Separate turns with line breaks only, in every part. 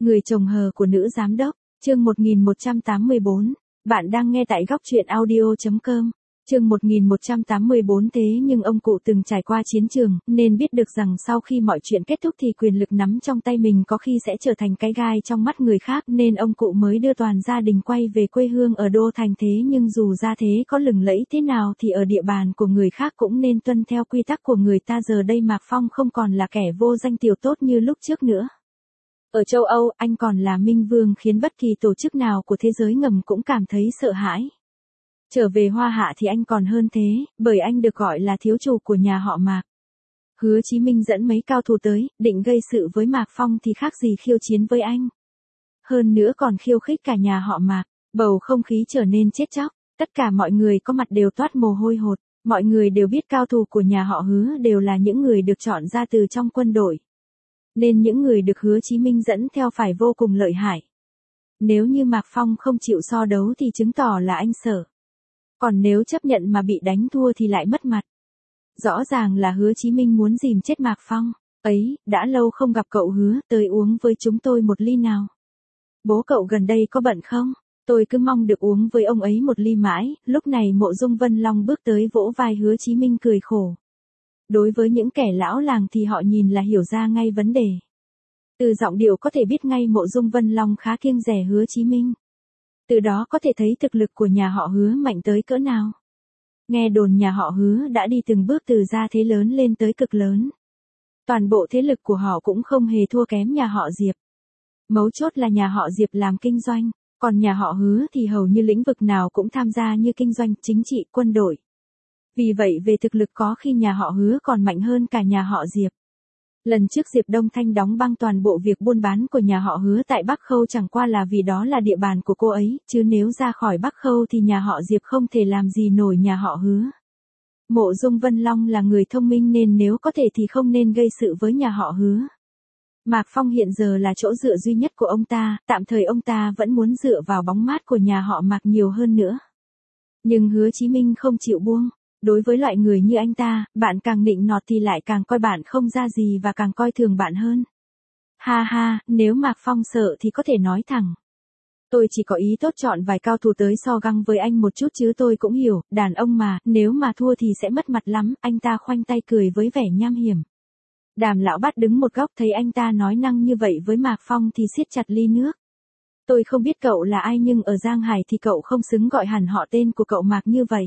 Người chồng hờ của nữ giám đốc, chương 1184. Bạn đang nghe tại góc truyện audio.com. Chương 1184. Thế nhưng ông cụ từng trải qua chiến trường, nên biết được rằng sau khi mọi chuyện kết thúc thì quyền lực nắm trong tay mình có khi sẽ trở thành cái gai trong mắt người khác, nên ông cụ mới đưa toàn gia đình quay về quê hương ở Đô Thành. Thế nhưng dù gia thế có lừng lẫy thế nào thì ở địa bàn của người khác cũng nên tuân theo quy tắc của người ta. Giờ đây Mạc Phong không còn là kẻ vô danh tiểu tốt như lúc trước nữa. Ở châu Âu, anh còn là minh vương khiến bất kỳ tổ chức nào của thế giới ngầm cũng cảm thấy sợ hãi. Trở về Hoa Hạ thì anh còn hơn thế, bởi anh được gọi là thiếu chủ của nhà họ Mạc. Hứa Chí Minh dẫn mấy cao thủ tới, định gây sự với Mạc Phong thì khác gì khiêu chiến với anh. Hơn nữa còn khiêu khích cả nhà họ Mạc, bầu không khí trở nên chết chóc, tất cả mọi người có mặt đều toát mồ hôi hột, mọi người đều biết cao thủ của nhà họ Hứa đều là những người được chọn ra từ trong quân đội. Nên những người được Hứa Chí Minh dẫn theo phải vô cùng lợi hại. Nếu như Mạc Phong không chịu so đấu thì chứng tỏ là anh sợ. Còn nếu chấp nhận mà bị đánh thua thì lại mất mặt. Rõ ràng là Hứa Chí Minh muốn dìm chết Mạc Phong. Ấy, đã lâu không gặp cậu Hứa, tới uống với chúng tôi một ly nào. Bố cậu gần đây có bận không? Tôi cứ mong được uống với ông ấy một ly mãi. Lúc này Mộ Dung Vân Long bước tới vỗ vai Hứa Chí Minh cười khổ. Đối với những kẻ lão làng thì họ nhìn là hiểu ra ngay vấn đề. Từ giọng điệu có thể biết ngay Mộ Dung Vân Long khá kiêng dè Hứa Chí Minh. Từ đó có thể thấy thực lực của nhà họ Hứa mạnh tới cỡ nào. Nghe đồn nhà họ Hứa đã đi từng bước từ gia thế lớn lên tới cực lớn. Toàn bộ thế lực của họ cũng không hề thua kém nhà họ Diệp. Mấu chốt là nhà họ Diệp làm kinh doanh, còn nhà họ Hứa thì hầu như lĩnh vực nào cũng tham gia như kinh doanh, chính trị, quân đội. Vì vậy về thực lực có khi nhà họ Hứa còn mạnh hơn cả nhà họ Diệp. Lần trước Diệp Đông Thanh đóng băng toàn bộ việc buôn bán của nhà họ Hứa tại Bắc Khâu chẳng qua là vì đó là địa bàn của cô ấy, chứ nếu ra khỏi Bắc Khâu thì nhà họ Diệp không thể làm gì nổi nhà họ Hứa. Mộ Dung Vân Long là người thông minh nên nếu có thể thì không nên gây sự với nhà họ Hứa. Mạc Phong hiện giờ là chỗ dựa duy nhất của ông ta, tạm thời ông ta vẫn muốn dựa vào bóng mát của nhà họ Mạc nhiều hơn nữa. Nhưng Hứa Chí Minh không chịu buông. Đối với loại người như anh ta, bạn càng nịnh nọt thì lại càng coi bạn không ra gì và càng coi thường bạn hơn. Ha ha, nếu Mạc Phong sợ thì có thể nói thẳng. Tôi chỉ có ý tốt chọn vài cao thủ tới so găng với anh một chút chứ tôi cũng hiểu, đàn ông mà, nếu mà thua thì sẽ mất mặt lắm, anh ta khoanh tay cười với vẻ nham hiểm. Đàm Lão Bát đứng một góc thấy anh ta nói năng như vậy với Mạc Phong thì siết chặt ly nước. Tôi không biết cậu là ai nhưng ở Giang Hải thì cậu không xứng gọi hẳn họ tên của cậu Mạc như vậy.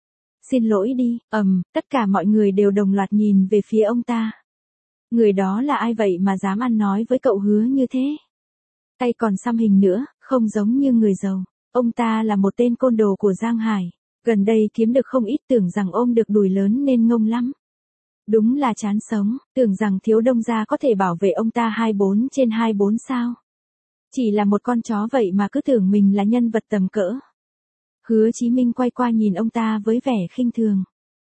Xin lỗi đi, tất cả mọi người đều đồng loạt nhìn về phía ông ta. Người đó là ai vậy mà dám ăn nói với cậu Hứa như thế? Tay còn xăm hình nữa, không giống như người giàu. Ông ta là một tên côn đồ của Giang Hải. Gần đây kiếm được không ít, tưởng rằng ôm được đùi lớn nên ngông lắm. Đúng là chán sống, tưởng rằng thiếu đông gia có thể bảo vệ ông ta 24/24 sao? Chỉ là một con chó vậy mà cứ tưởng mình là nhân vật tầm cỡ. Hứa Chí Minh quay qua nhìn ông ta với vẻ khinh thường.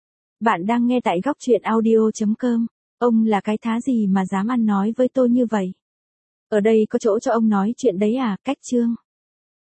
Bạn đang nghe tại góc truyện audio.com. Ông là cái thá gì mà dám ăn nói với tôi như vậy? Ở đây có chỗ cho ông nói chuyện đấy à? Cách chương.